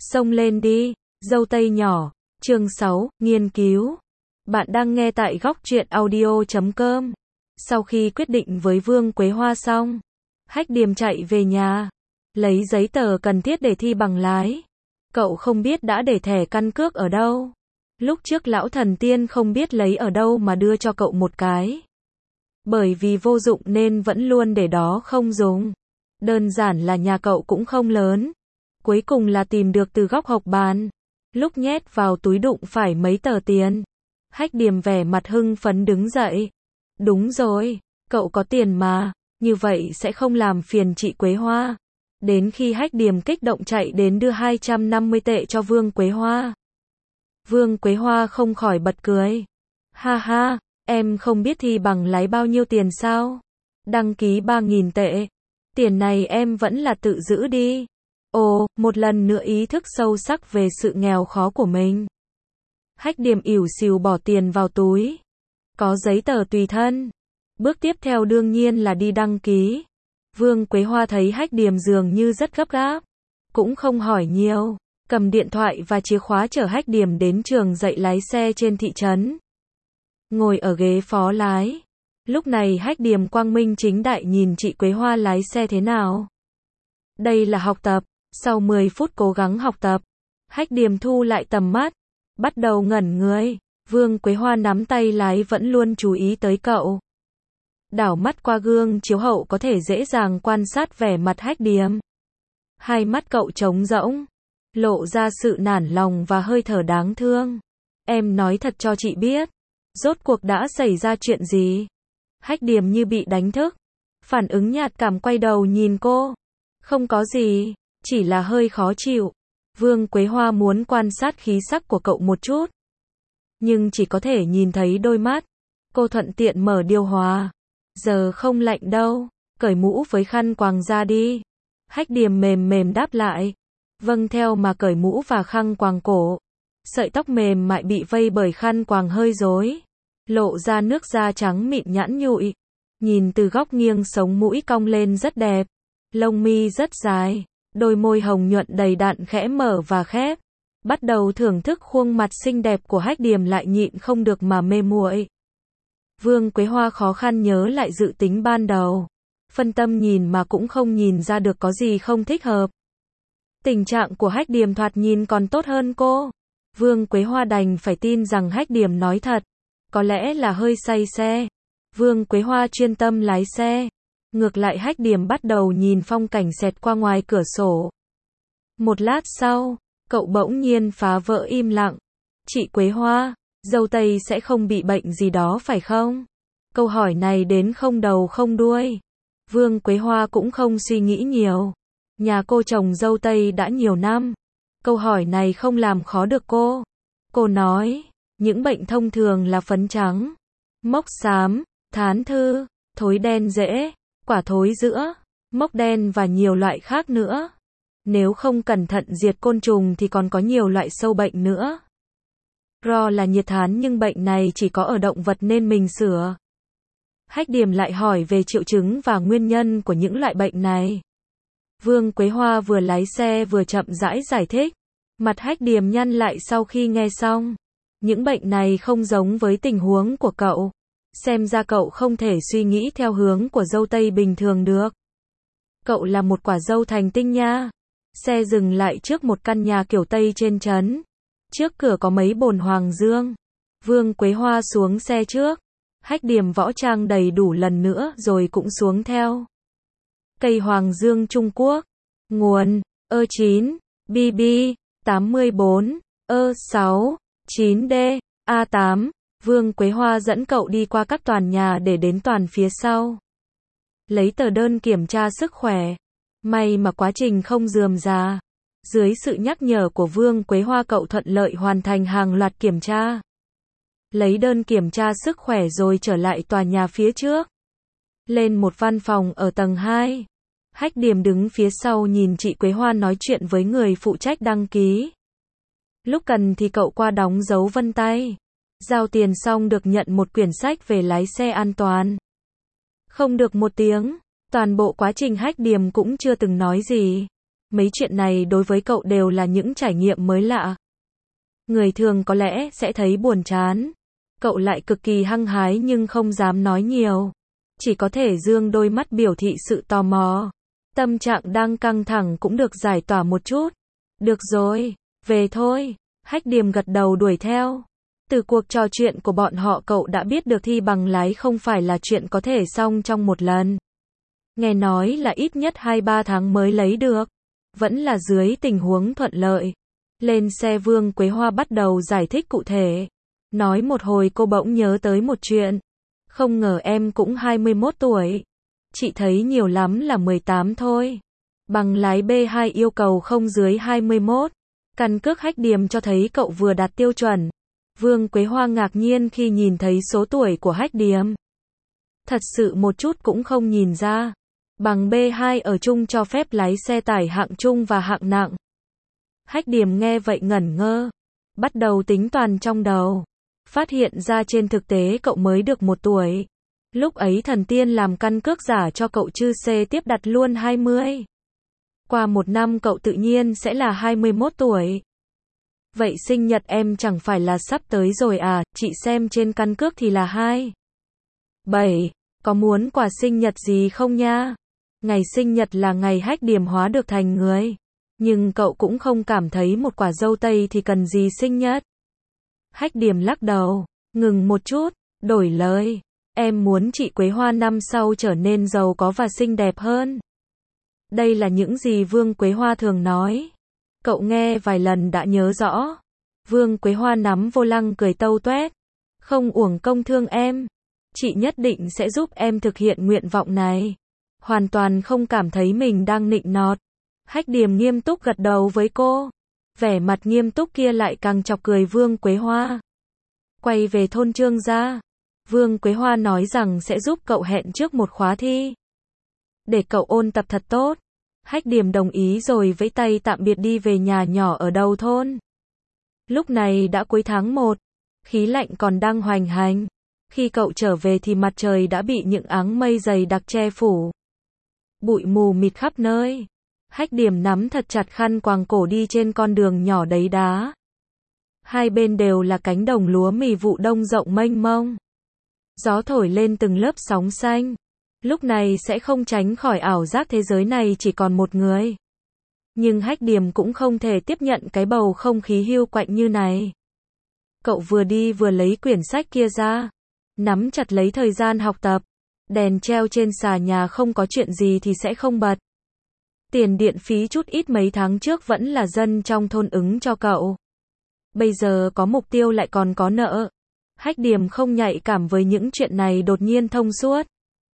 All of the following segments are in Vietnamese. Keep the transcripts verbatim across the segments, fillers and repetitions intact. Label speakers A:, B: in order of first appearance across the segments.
A: Xông lên đi, dâu tây nhỏ. Chương sáu, nghiên cứu. Bạn đang nghe tại góc truyện audio chấm com. Sau khi quyết định với Vương Quế Hoa xong, Hách Điềm chạy về nhà, lấy giấy tờ cần thiết để thi bằng lái. Cậu không biết đã để thẻ căn cước ở đâu. Lúc trước lão thần tiên không biết lấy ở đâu mà đưa cho cậu một cái. Bởi vì vô dụng nên vẫn luôn để đó không dùng. Đơn giản là nhà cậu cũng không lớn. Cuối cùng là tìm được từ góc học bàn. Lúc nhét vào túi đụng phải mấy tờ tiền. Hách Điềm vẻ mặt hưng phấn đứng dậy. Đúng rồi, cậu có tiền mà, như vậy sẽ không làm phiền chị Quế Hoa. Đến khi Hách Điềm kích động chạy đến đưa hai trăm năm mươi tệ cho Vương Quế Hoa. Vương Quế Hoa không khỏi bật cười. Ha ha, em không biết thi bằng lái bao nhiêu tiền sao? Đăng ký ba nghìn tệ. Tiền này em vẫn là tự giữ đi. Ồ, một lần nữa ý thức sâu sắc về sự nghèo khó của mình. Hách Điềm ỉu xìu bỏ tiền vào túi. Có giấy tờ tùy thân. Bước tiếp theo đương nhiên là đi đăng ký. Vương Quế Hoa thấy Hách Điềm dường như rất gấp gáp. Cũng không hỏi nhiều. Cầm điện thoại và chìa khóa chở Hách Điềm đến trường dạy lái xe trên thị trấn. Ngồi ở ghế phó lái. Lúc này Hách Điềm quang minh chính đại nhìn chị Quế Hoa lái xe thế nào. Đây là học tập. Sau mười phút cố gắng học tập, Hách Điềm thu lại tầm mắt, bắt đầu ngẩn người. Vương Quế Hoa nắm tay lái vẫn luôn chú ý tới cậu. Đảo mắt qua gương chiếu hậu có thể dễ dàng quan sát vẻ mặt Hách Điềm. Hai mắt cậu trống rỗng, lộ ra sự nản lòng và hơi thở đáng thương. Em nói thật cho chị biết, rốt cuộc đã xảy ra chuyện gì? Hách Điềm như bị đánh thức, phản ứng nhạt cảm quay đầu nhìn cô. Không có gì. Chỉ là hơi khó chịu. Vương Quế Hoa muốn quan sát khí sắc của cậu một chút. Nhưng chỉ có thể nhìn thấy đôi mắt. Cô thuận tiện mở điều hòa. Giờ không lạnh đâu. Cởi mũ với khăn quàng ra đi. Hách Điềm mềm mềm đáp lại. Vâng theo mà cởi mũ và khăn quàng cổ. Sợi tóc mềm mại bị vây bởi khăn quàng hơi rối. Lộ ra nước da trắng mịn nhẵn nhụi. Nhìn từ góc nghiêng sống mũi cong lên rất đẹp. Lông mi rất dài. Đôi môi hồng nhuận đầy đặn khẽ mở và khép. Bắt đầu thưởng thức khuôn mặt xinh đẹp của Hách Điềm lại nhịn không được mà mê muội. Vương Quế Hoa khó khăn nhớ lại dự tính ban đầu. Phân tâm nhìn mà cũng không nhìn ra được có gì không thích hợp. Tình trạng của Hách Điềm thoạt nhìn còn tốt hơn cô. Vương Quế Hoa đành phải tin rằng Hách Điềm nói thật. Có lẽ là hơi say xe. Vương Quế Hoa chuyên tâm lái xe. Ngược lại Hách Điềm bắt đầu nhìn phong cảnh xẹt qua ngoài cửa sổ. Một lát sau, cậu bỗng nhiên phá vỡ im lặng. Chị Quế Hoa, dâu tây sẽ không bị bệnh gì đó phải không? Câu hỏi này đến không đầu không đuôi. Vương Quế Hoa cũng không suy nghĩ nhiều. Nhà cô trồng dâu tây đã nhiều năm. Câu hỏi này không làm khó được cô. Cô nói, những bệnh thông thường là phấn trắng, mốc xám, thán thư, thối đen rễ, quả thối giữa, mốc đen và nhiều loại khác nữa. Nếu không cẩn thận diệt côn trùng thì còn có nhiều loại sâu bệnh nữa. Ro là nhiệt thán nhưng bệnh này chỉ có ở động vật nên mình sửa. Hách Điềm lại hỏi về triệu chứng và nguyên nhân của những loại bệnh này. Vương Quế Hoa vừa lái xe vừa chậm rãi giải thích. Mặt Hách Điềm nhăn lại sau khi nghe xong. Những bệnh này không giống với tình huống của cậu. Xem ra cậu không thể suy nghĩ theo hướng của dâu tây bình thường được. Cậu là một quả dâu thành tinh nha. Xe dừng lại trước một căn nhà kiểu Tây trên trấn. Trước cửa có mấy bồn hoàng dương. Vương Quế Hoa xuống xe trước. Hách Điềm võ trang đầy đủ lần nữa rồi cũng xuống theo. Cây hoàng dương Trung Quốc. Nguồn, ơ chín, bê bê, tám mươi bốn, ơ sáu, chín D, A tám. Vương Quế Hoa dẫn cậu đi qua các tòa nhà để đến tòa phía sau. Lấy tờ đơn kiểm tra sức khỏe. May mà quá trình không rườm rà. Dưới sự nhắc nhở của Vương Quế Hoa cậu thuận lợi hoàn thành hàng loạt kiểm tra. Lấy đơn kiểm tra sức khỏe rồi trở lại tòa nhà phía trước. Lên một văn phòng ở tầng hai. Hách Điềm đứng phía sau nhìn chị Quế Hoa nói chuyện với người phụ trách đăng ký. Lúc cần thì cậu qua đóng dấu vân tay. Giao tiền xong được nhận một quyển sách về lái xe an toàn. Không được một tiếng, toàn bộ quá trình Hách Điềm cũng chưa từng nói gì. Mấy chuyện này đối với cậu đều là những trải nghiệm mới lạ. Người thường có lẽ sẽ thấy buồn chán. Cậu lại cực kỳ hăng hái nhưng không dám nói nhiều. Chỉ có thể dương đôi mắt biểu thị sự tò mò. Tâm trạng đang căng thẳng cũng được giải tỏa một chút. Được rồi, về thôi. Hách Điềm gật đầu đuổi theo. Từ cuộc trò chuyện của bọn họ cậu đã biết được thi bằng lái không phải là chuyện có thể xong trong một lần. Nghe nói là ít nhất hai ba tháng mới lấy được. Vẫn là dưới tình huống thuận lợi. Lên xe Vương Quế Hoa bắt đầu giải thích cụ thể. Nói một hồi cô bỗng nhớ tới một chuyện. Không ngờ em cũng hai mươi mốt tuổi. Chị thấy nhiều lắm là mười tám thôi. Bằng lái B hai yêu cầu không dưới hai mươi mốt. Căn cước Hách Điềm cho thấy cậu vừa đạt tiêu chuẩn. Vương Quế Hoa ngạc nhiên khi nhìn thấy số tuổi của Hách Điềm. Thật sự một chút cũng không nhìn ra. Bằng B hai ở chung cho phép lái xe tải hạng trung và hạng nặng. Hách Điềm nghe vậy ngẩn ngơ. Bắt đầu tính toán trong đầu. Phát hiện ra trên thực tế cậu mới được một tuổi. Lúc ấy thần tiên làm căn cước giả cho cậu chư C tiếp đặt luôn hai mươi. Qua một năm cậu tự nhiên sẽ là hai mươi mốt tuổi. Vậy sinh nhật em chẳng phải là sắp tới rồi à, chị xem trên căn cước thì là hai bảy. Có muốn quà sinh nhật gì không nha? Ngày sinh nhật là ngày Hách Điềm hóa được thành người. Nhưng cậu cũng không cảm thấy một quả dâu tây thì cần gì sinh nhật. Hách Điềm lắc đầu, ngừng một chút, đổi lời. Em muốn chị Quế Hoa năm sau trở nên giàu có và xinh đẹp hơn. Đây là những gì Vương Quế Hoa thường nói. Cậu nghe vài lần đã nhớ rõ. Vương Quế Hoa nắm vô lăng cười tâu tuét. Không uổng công thương em. Chị nhất định sẽ giúp em thực hiện nguyện vọng này. Hoàn toàn không cảm thấy mình đang nịnh nọt. Hách Điềm nghiêm túc gật đầu với cô. Vẻ mặt nghiêm túc kia lại càng chọc cười Vương Quế Hoa. Quay về thôn Trương gia. Vương Quế Hoa nói rằng sẽ giúp cậu hẹn trước một khóa thi. Để cậu ôn tập thật tốt. Hách Điềm đồng ý rồi vẫy tay tạm biệt đi về nhà nhỏ ở đầu thôn. Lúc này đã cuối tháng một. Khí lạnh còn đang hoành hành. Khi cậu trở về thì mặt trời đã bị những áng mây dày đặc che phủ. Bụi mù mịt khắp nơi. Hách Điềm nắm thật chặt khăn quàng cổ đi trên con đường nhỏ đầy đá. Hai bên đều là cánh đồng lúa mì vụ đông rộng mênh mông. Gió thổi lên từng lớp sóng xanh. Lúc này sẽ không tránh khỏi ảo giác thế giới này chỉ còn một người. Nhưng Hách Điềm cũng không thể tiếp nhận cái bầu không khí hiu quạnh như này. Cậu vừa đi vừa lấy quyển sách kia ra. Nắm chặt lấy thời gian học tập. Đèn treo trên xà nhà không có chuyện gì thì sẽ không bật. Tiền điện phí chút ít mấy tháng trước vẫn là dân trong thôn ứng cho cậu. Bây giờ có mục tiêu lại còn có nợ. Hách Điềm không nhạy cảm với những chuyện này đột nhiên thông suốt.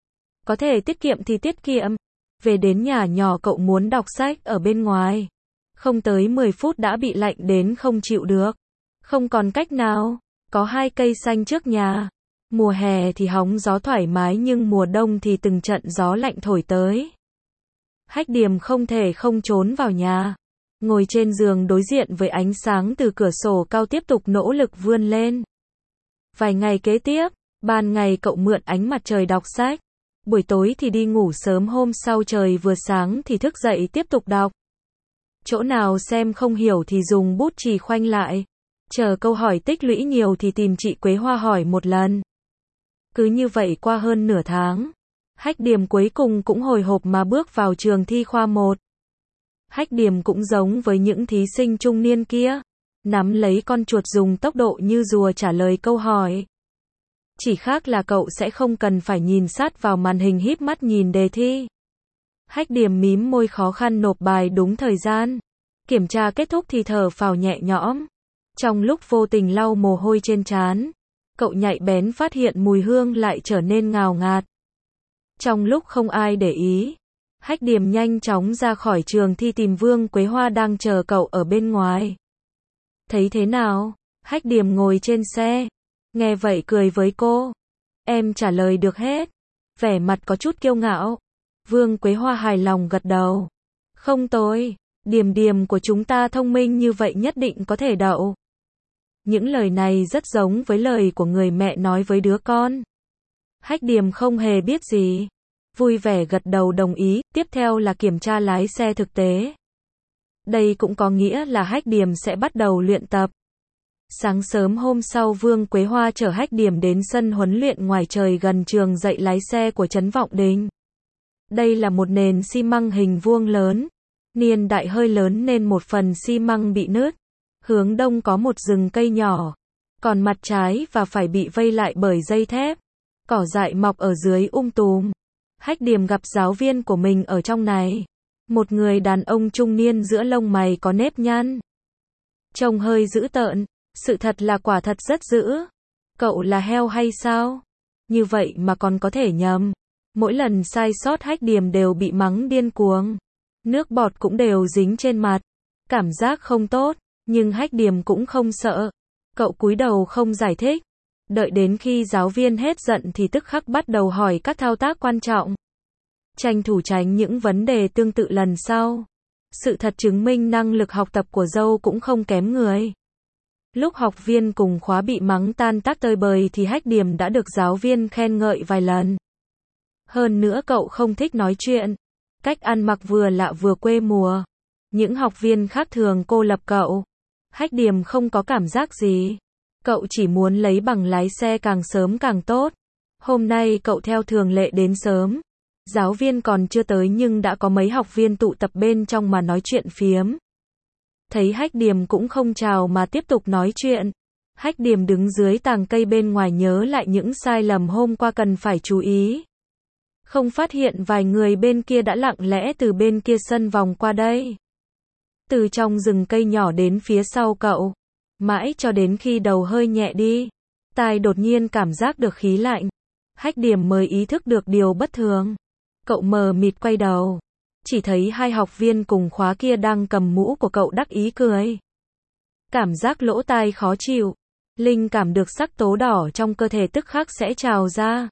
A: Có thể tiết kiệm thì tiết kiệm. Về đến nhà nhỏ cậu muốn đọc sách ở bên ngoài. Không tới mười phút đã bị lạnh đến không chịu được. Không còn cách nào. Có hai cây xanh trước nhà. Mùa hè thì hóng gió thoải mái nhưng mùa đông thì từng trận gió lạnh thổi tới. Hách Điềm không thể không trốn vào nhà. Ngồi trên giường đối diện với ánh sáng từ cửa sổ cao tiếp tục nỗ lực vươn lên. Vài ngày kế tiếp, ban ngày cậu mượn ánh mặt trời đọc sách. Buổi tối thì đi ngủ sớm, hôm sau trời vừa sáng thì thức dậy tiếp tục đọc. Chỗ nào xem không hiểu thì dùng bút chì khoanh lại. Chờ câu hỏi tích lũy nhiều thì tìm chị Quế Hoa hỏi một lần. Cứ như vậy qua hơn nửa tháng. Hách Điềm cuối cùng cũng hồi hộp mà bước vào trường thi khoa một. Hách Điềm cũng giống với những thí sinh trung niên kia. Nắm lấy con chuột dùng tốc độ như rùa trả lời câu hỏi. Chỉ khác là cậu sẽ không cần phải nhìn sát vào màn hình híp mắt nhìn đề thi. Hách Điềm mím môi khó khăn nộp bài đúng thời gian. Kiểm tra kết thúc thì thở phào nhẹ nhõm. Trong lúc vô tình lau mồ hôi trên trán, cậu nhạy bén phát hiện mùi hương lại trở nên ngào ngạt. Trong lúc không ai để ý, Hách Điềm nhanh chóng ra khỏi trường thi tìm Vương Quế Hoa đang chờ cậu ở bên ngoài. Thấy thế nào? Hách Điềm ngồi trên xe. Nghe vậy cười với cô. Em trả lời được hết. Vẻ mặt có chút kiêu ngạo. Vương Quế Hoa hài lòng gật đầu. Không tồi. Điềm Điềm của chúng ta thông minh như vậy nhất định có thể đậu. Những lời này rất giống với lời của người mẹ nói với đứa con. Hách Điềm không hề biết gì. Vui vẻ gật đầu đồng ý. Tiếp theo là kiểm tra lái xe thực tế. Đây cũng có nghĩa là Hách Điềm sẽ bắt đầu luyện tập. Sáng sớm hôm sau Vương Quế Hoa chở Hách Điềm đến sân huấn luyện ngoài trời gần trường dạy lái xe của Trấn Vọng Đình. Đây là một nền xi măng hình vuông lớn. Niên đại hơi lớn nên một phần xi măng bị nứt. Hướng đông có một rừng cây nhỏ. Còn mặt trái và phải bị vây lại bởi dây thép. Cỏ dại mọc ở dưới um tùm. Hách Điềm gặp giáo viên của mình ở trong này. Một người đàn ông trung niên giữa lông mày có nếp nhăn. Trông hơi dữ tợn. Sự thật là quả thật rất dữ. Cậu là heo hay sao? Như vậy mà còn có thể nhầm. Mỗi lần sai sót Hách Điềm đều bị mắng điên cuồng. Nước bọt cũng đều dính trên mặt. Cảm giác không tốt. Nhưng Hách Điềm cũng không sợ. Cậu cúi đầu không giải thích. Đợi đến khi giáo viên hết giận thì tức khắc bắt đầu hỏi các thao tác quan trọng. Tranh thủ tránh những vấn đề tương tự lần sau. Sự thật chứng minh năng lực học tập của dâu cũng không kém người. Lúc học viên cùng khóa bị mắng tan tác tơi bời thì Hách Điềm đã được giáo viên khen ngợi vài lần. Hơn nữa cậu không thích nói chuyện. Cách ăn mặc vừa lạ vừa quê mùa. Những học viên khác thường cô lập cậu. Hách Điềm không có cảm giác gì. Cậu chỉ muốn lấy bằng lái xe càng sớm càng tốt. Hôm nay cậu theo thường lệ đến sớm. Giáo viên còn chưa tới nhưng đã có mấy học viên tụ tập bên trong mà nói chuyện phiếm. Thấy Hách Điềm cũng không chào mà tiếp tục nói chuyện. Hách Điềm đứng dưới tàng cây bên ngoài nhớ lại những sai lầm hôm qua cần phải chú ý. Không phát hiện vài người bên kia đã lặng lẽ từ bên kia sân vòng qua đây. Từ trong rừng cây nhỏ đến phía sau cậu. Mãi cho đến khi đầu hơi nhẹ đi. Tai đột nhiên cảm giác được khí lạnh. Hách Điềm mới ý thức được điều bất thường. Cậu mờ mịt quay đầu. Chỉ thấy hai học viên cùng khóa kia đang cầm mũ của cậu đắc ý cười. Cảm giác lỗ tai khó chịu. Linh cảm được sắc tố đỏ trong cơ thể tức khắc sẽ trào ra.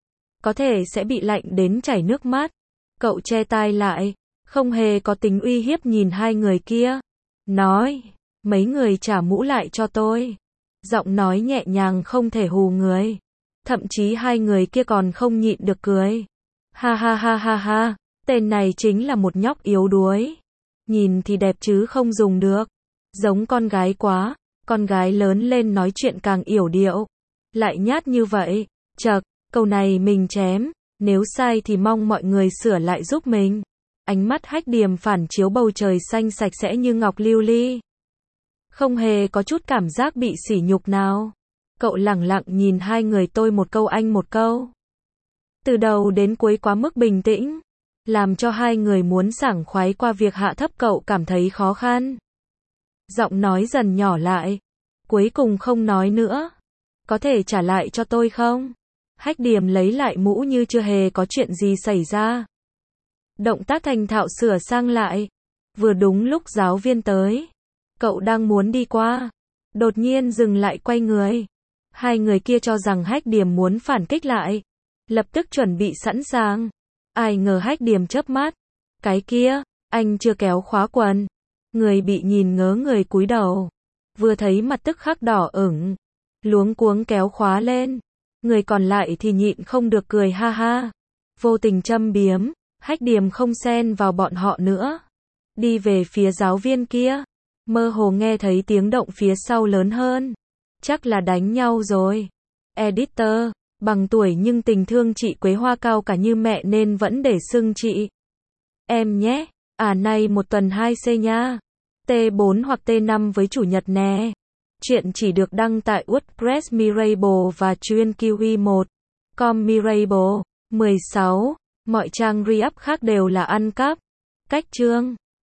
A: Có thể sẽ bị lạnh đến chảy nước mắt. Cậu che tai lại. Không hề có tính uy hiếp nhìn hai người kia. Nói. Mấy người trả mũ lại cho tôi. Giọng nói nhẹ nhàng không thể hù người. Thậm chí hai người kia còn không nhịn được cười. Ha ha ha ha ha. Tên này chính là một nhóc yếu đuối. Nhìn thì đẹp chứ không dùng được. Giống con gái quá. Con gái lớn lên nói chuyện càng yểu điệu. Lại nhát như vậy. Chậc, câu này mình chém. Nếu sai thì mong mọi người sửa lại giúp mình. Ánh mắt Hách Điềm phản chiếu bầu trời xanh sạch sẽ như ngọc lưu ly. Không hề có chút cảm giác bị sỉ nhục nào. Cậu lẳng lặng nhìn hai người tôi một câu anh một câu. Từ đầu đến cuối quá mức bình tĩnh. Làm cho hai người muốn sảng khoái qua việc hạ thấp cậu cảm thấy khó khăn. Giọng nói dần nhỏ lại. Cuối cùng không nói nữa. Có thể trả lại cho tôi không? Hách Điềm lấy lại mũ như chưa hề có chuyện gì xảy ra. Động tác thành thạo sửa sang lại. Vừa đúng lúc giáo viên tới. Cậu đang muốn đi qua. Đột nhiên dừng lại quay người. Hai người kia cho rằng Hách Điềm muốn phản kích lại. Lập tức chuẩn bị sẵn sàng. Ai ngờ Hách Điềm chớp mắt. Cái kia, anh chưa kéo khóa quần. Người bị nhìn ngớ người cúi đầu. Vừa thấy mặt tức khắc đỏ ửng. Luống cuống kéo khóa lên. Người còn lại thì nhịn không được cười ha ha. Vô tình châm biếm. Hách Điềm không xen vào bọn họ nữa. Đi về phía giáo viên kia. Mơ hồ nghe thấy tiếng động phía sau lớn hơn. Chắc là đánh nhau rồi. Editor, bằng tuổi nhưng tình thương chị Quế Hoa cao cả như mẹ nên vẫn để xưng chị. Em nhé, à nay một tuần hai C nha. T bốn hoặc T năm với chủ nhật nè. Chuyện chỉ được đăng tại WordPress Mirable và chuyên Kiwi một. Com Mirable. mười sáu. Mọi trang re-up khác đều là ăn cắp. Cách chương